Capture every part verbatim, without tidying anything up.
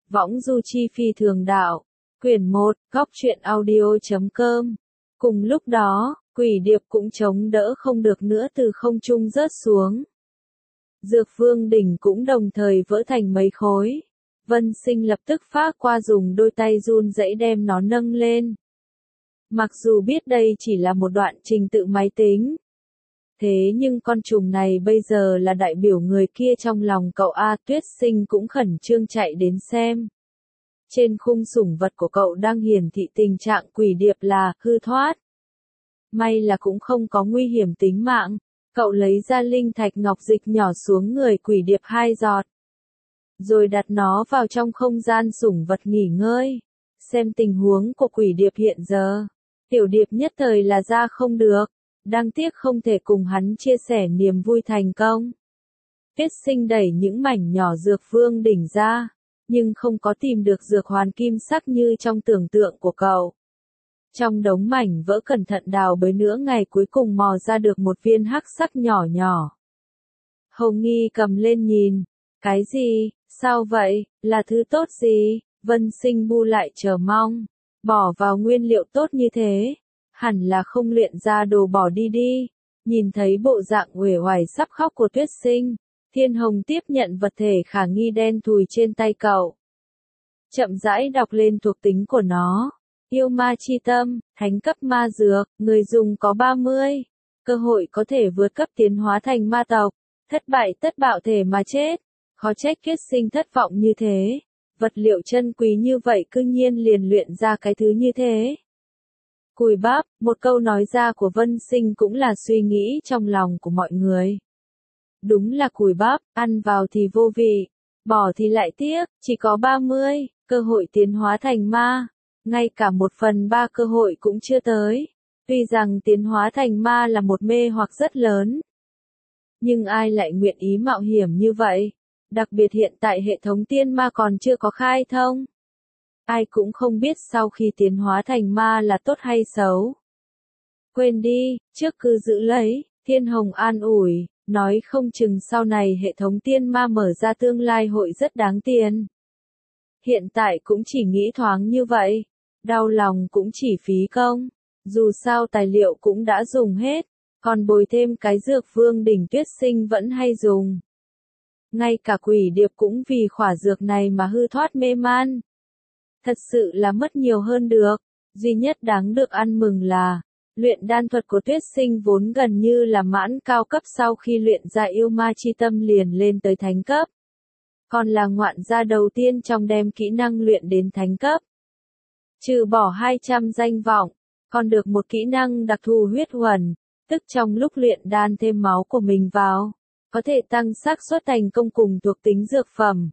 Võng du chi phi thường đạo. Quyển một, góc truyện audio.com. Cùng lúc đó, quỷ điệp cũng chống đỡ không được nữa từ không trung rớt xuống. Dược vương đỉnh cũng đồng thời vỡ thành mấy khối. Vân Sinh lập tức phá qua dùng đôi tay run rẩy đem nó nâng lên. Mặc dù biết đây chỉ là một đoạn trình tự máy tính. Thế nhưng con trùng này bây giờ là đại biểu người kia trong lòng cậu A. Tuyết Sinh cũng khẩn trương chạy đến xem. Trên khung sủng vật của cậu đang hiển thị tình trạng quỷ điệp là hư thoát. May là cũng không có nguy hiểm tính mạng. Cậu lấy ra linh thạch ngọc dịch nhỏ xuống người quỷ điệp hai giọt. Rồi đặt nó vào trong không gian sủng vật nghỉ ngơi. Xem tình huống của quỷ điệp hiện giờ. Tiểu điệp nhất thời là ra không được. Đáng tiếc không thể cùng hắn chia sẻ niềm vui thành công. Tuyết Sinh đẩy những mảnh nhỏ dược vương đỉnh ra. Nhưng không có tìm được dược hoàn kim sắc như trong tưởng tượng của cậu. Trong đống mảnh vỡ cẩn thận đào bới nữa ngày cuối cùng mò ra được một viên hắc sắc nhỏ nhỏ. Hồng Nghi cầm lên nhìn. Cái gì? Sao vậy? Là thứ tốt gì? Vân Sinh bu lại chờ mong. Bỏ vào nguyên liệu tốt như thế. Hẳn là không luyện ra đồ bỏ đi đi. Nhìn thấy bộ dạng uể oải sắp khóc của Tuyết Sinh. Thiên Hồng tiếp nhận vật thể khả nghi đen thùi trên tay cậu. Chậm rãi đọc lên thuộc tính của nó. Yêu ma chi tâm, thánh cấp ma dược, người dùng có ba mươi. Cơ hội có thể vượt cấp tiến hóa thành ma tộc. Thất bại tất bạo thể mà chết. Khó trách Tuyết Sinh thất vọng như thế. Vật liệu chân quý như vậy cư nhiên liền luyện ra cái thứ như thế. Cùi bắp, một câu nói ra của Vân Sinh cũng là suy nghĩ trong lòng của mọi người. Đúng là cùi bắp, ăn vào thì vô vị, bỏ thì lại tiếc, chỉ có ba mươi, cơ hội tiến hóa thành ma. Ngay cả một phần ba cơ hội cũng chưa tới. Tuy rằng tiến hóa thành ma là một mê hoặc rất lớn. Nhưng ai lại nguyện ý mạo hiểm như vậy? Đặc biệt hiện tại hệ thống tiên ma còn chưa có khai thông. Ai cũng không biết sau khi tiến hóa thành ma là tốt hay xấu. Quên đi, trước cứ giữ lấy, Thiên Hồng an ủi, nói không chừng sau này hệ thống tiên ma mở ra tương lai hội rất đáng tiền. Hiện tại cũng chỉ nghĩ thoáng như vậy, đau lòng cũng chỉ phí công, dù sao tài liệu cũng đã dùng hết, còn bồi thêm cái dược vương đỉnh Tuyết Sinh vẫn hay dùng. Ngay cả quỷ điệp cũng vì khỏa dược này mà hư thoát mê man. Thật sự là mất nhiều hơn được, duy nhất đáng được ăn mừng là, luyện đan thuật của Tuyết Sinh vốn gần như là mãn cao cấp sau khi luyện ra yêu ma chi tâm liền lên tới thánh cấp. Còn là ngoạn gia đầu tiên trong đem kỹ năng luyện đến thánh cấp. Trừ bỏ hai trăm danh vọng, còn được một kỹ năng đặc thù huyết huẩn, tức trong lúc luyện đan thêm máu của mình vào, có thể tăng xác suất thành công cùng thuộc tính dược phẩm.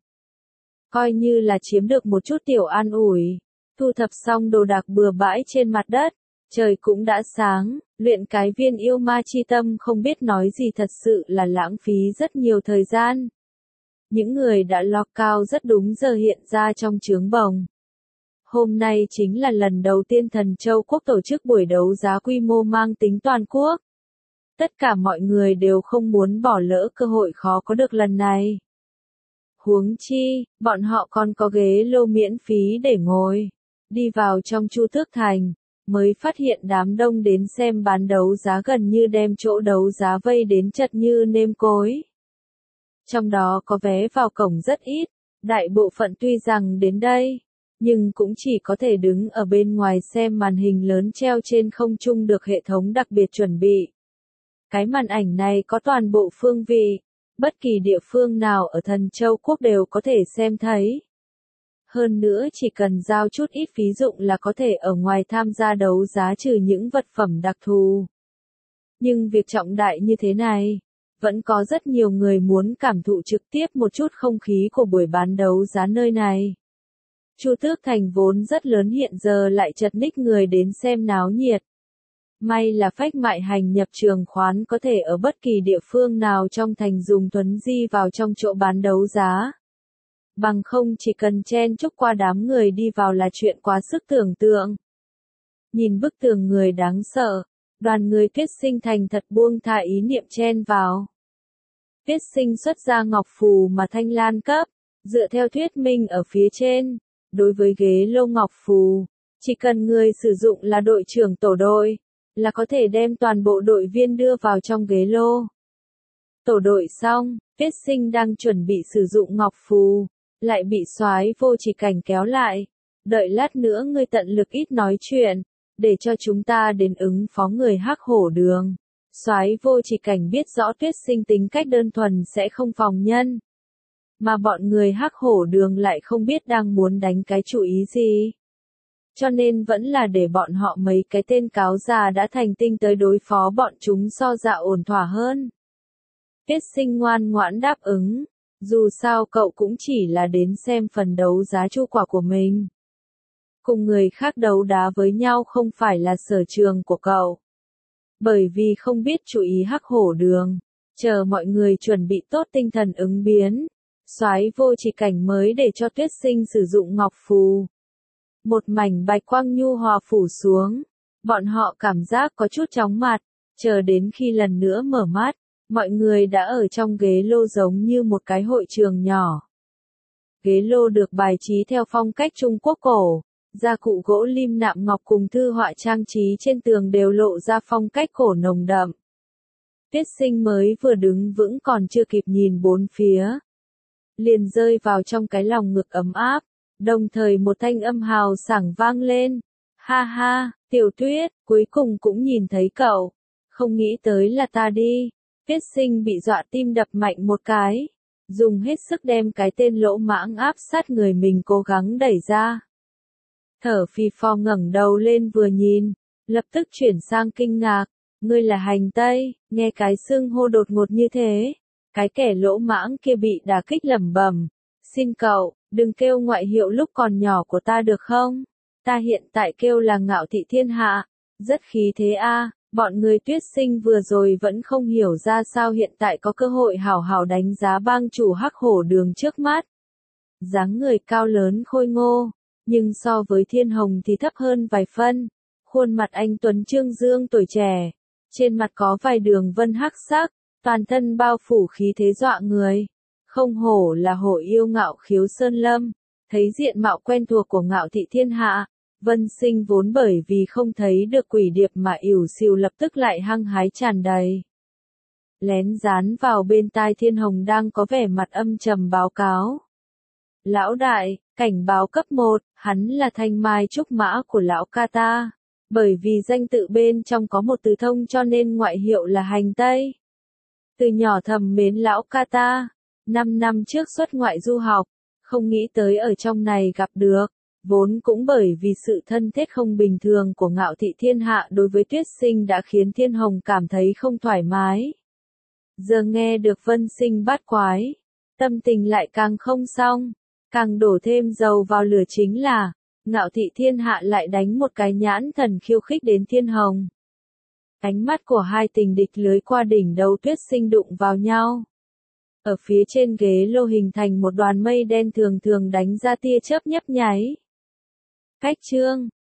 Coi như là chiếm được một chút tiểu an ủi, thu thập xong đồ đạc bừa bãi trên mặt đất, trời cũng đã sáng, luyện cái viên yêu ma chi tâm không biết nói gì thật sự là lãng phí rất nhiều thời gian. Những người đã log cao rất đúng giờ hiện ra trong chướng bồng. Hôm nay chính là lần đầu tiên Thần Châu Quốc tổ chức buổi đấu giá quy mô mang tính toàn quốc. Tất cả mọi người đều không muốn bỏ lỡ cơ hội khó có được lần này. Huống chi, bọn họ còn có ghế lô miễn phí để ngồi. Đi vào trong Chu Tước Thành, mới phát hiện đám đông đến xem bán đấu giá gần như đem chỗ đấu giá vây đến chật như nêm cối. Trong đó có vé vào cổng rất ít, đại bộ phận tuy rằng đến đây, nhưng cũng chỉ có thể đứng ở bên ngoài xem màn hình lớn treo trên không trung được hệ thống đặc biệt chuẩn bị. Cái màn ảnh này có toàn bộ phương vị, bất kỳ địa phương nào ở Thần Châu Quốc đều có thể xem thấy. Hơn nữa chỉ cần giao chút ít phí dụng là có thể ở ngoài tham gia đấu giá trừ những vật phẩm đặc thù. Nhưng việc trọng đại như thế này, vẫn có rất nhiều người muốn cảm thụ trực tiếp một chút không khí của buổi bán đấu giá nơi này. Chu Tước Thành vốn rất lớn hiện giờ lại chật ních người đến xem náo nhiệt. May là phách mại hành nhập trường khoán có thể ở bất kỳ địa phương nào trong thành dùng thuấn di vào trong chỗ bán đấu giá. Bằng không chỉ cần chen chúc qua đám người đi vào là chuyện quá sức tưởng tượng. Nhìn bức tường người đáng sợ, đoàn người Tuyết Sinh thành thật buông thả ý niệm chen vào. Tuyết Sinh xuất ra ngọc phù mà Thanh Lan cấp, Dựa theo thuyết minh ở phía trên, đối với ghế lô ngọc phù, chỉ cần người sử dụng là đội trưởng tổ đội, là có thể đem toàn bộ đội viên đưa vào trong ghế lô. Tổ đội xong, Tuyết Sinh đang chuẩn bị sử dụng ngọc phù, lại bị soái Vô Chỉ Cảnh kéo lại. Đợi lát nữa ngươi tận lực ít nói chuyện, để cho chúng ta đến ứng phó người Hắc Hổ Đường. Soái Vô Chỉ Cảnh biết rõ Tuyết Sinh tính cách đơn thuần sẽ không phòng nhân. Mà bọn người Hắc Hổ Đường lại không biết đang muốn đánh cái chủ ý gì. Cho nên vẫn là để bọn họ mấy cái tên cáo già đã thành tinh tới đối phó bọn chúng so dạ ổn thỏa hơn. Tuyết Sinh ngoan ngoãn đáp ứng, dù sao cậu cũng chỉ là đến xem phần đấu giá chu quả của mình. Cùng người khác đấu đá với nhau không phải là sở trường của cậu. Bởi vì không biết chú ý Hắc Hổ Đường, chờ mọi người chuẩn bị tốt tinh thần ứng biến, soái Vô Chỉ Cảnh mới để cho Tuyết Sinh sử dụng ngọc phù. Một mảnh bạch quang nhu hòa phủ xuống, bọn họ cảm giác có chút chóng mặt, chờ đến khi lần nữa mở mắt, mọi người đã ở trong ghế lô giống như một cái hội trường nhỏ. Ghế lô được bài trí theo phong cách Trung Quốc cổ, gia cụ gỗ lim nạm ngọc cùng thư họa trang trí trên tường đều lộ ra phong cách cổ nồng đậm. Tuyết Sinh mới vừa đứng vững còn chưa kịp nhìn bốn phía, liền rơi vào trong cái lòng ngực ấm áp, đồng thời một thanh âm hào sảng vang lên. Ha ha, Tiểu Tuyết, cuối cùng cũng nhìn thấy cậu. Không nghĩ tới là ta đi. Tuyết Sinh bị dọa tim đập mạnh một cái, dùng hết sức đem cái tên lỗ mãng áp sát người mình cố gắng đẩy ra. Thở phì phò ngẩng đầu lên vừa nhìn, lập tức chuyển sang kinh ngạc, ngươi là Hành Tây, nghe cái xưng hô đột ngột như thế. Cái kẻ lỗ mãng kia bị đả kích lẩm bẩm, xin cậu, đừng kêu ngoại hiệu lúc còn nhỏ của ta được không? Ta hiện tại kêu là Ngạo Thị Thiên Hạ, rất khí thế a. Bọn người Tuyết Sinh vừa rồi vẫn không hiểu ra sao hiện tại có cơ hội hảo hảo đánh giá bang chủ Hắc Hổ Đường trước mắt. Dáng người cao lớn khôi ngô, nhưng so với Thiên Hồng thì thấp hơn vài phân. Khuôn mặt anh tuấn trương dương tuổi trẻ, trên mặt có vài đường vân hắc sắc, toàn thân bao phủ khí thế dọa người. Không hổ là hổ yêu Ngạo Khiếu Sơn Lâm, thấy diện mạo quen thuộc của Ngạo Thị Thiên Hạ. Vân Sinh vốn bởi vì không thấy được quỷ điệp mà ỉu xìu lập tức lại hăng hái tràn đầy. Lén dán vào bên tai Thiên Hồng đang có vẻ mặt âm trầm báo cáo. Lão đại, cảnh báo cấp một, hắn là thanh mai trúc mã của lão ca ta. Bởi vì danh tự bên trong có một từ thông cho nên ngoại hiệu là Hành Tây. Từ nhỏ thầm mến lão ca ta, năm năm trước xuất ngoại du học, không nghĩ tới ở trong này gặp được. Vốn cũng bởi vì sự thân thiết không bình thường của Ngạo Thị Thiên Hạ đối với Tuyết Sinh đã khiến Thiên Hồng cảm thấy không thoải mái. Giờ nghe được Vân Sinh bắt quái, tâm tình lại càng không xong, càng đổ thêm dầu vào lửa chính là, Ngạo Thị Thiên Hạ lại đánh một cái nhãn thần khiêu khích đến Thiên Hồng. Ánh mắt của hai tình địch lưới qua đỉnh đầu Tuyết Sinh đụng vào nhau. Ở phía trên ghế lô hình thành một đoàn mây đen thường thường đánh ra tia chớp nhấp nháy. Cách chương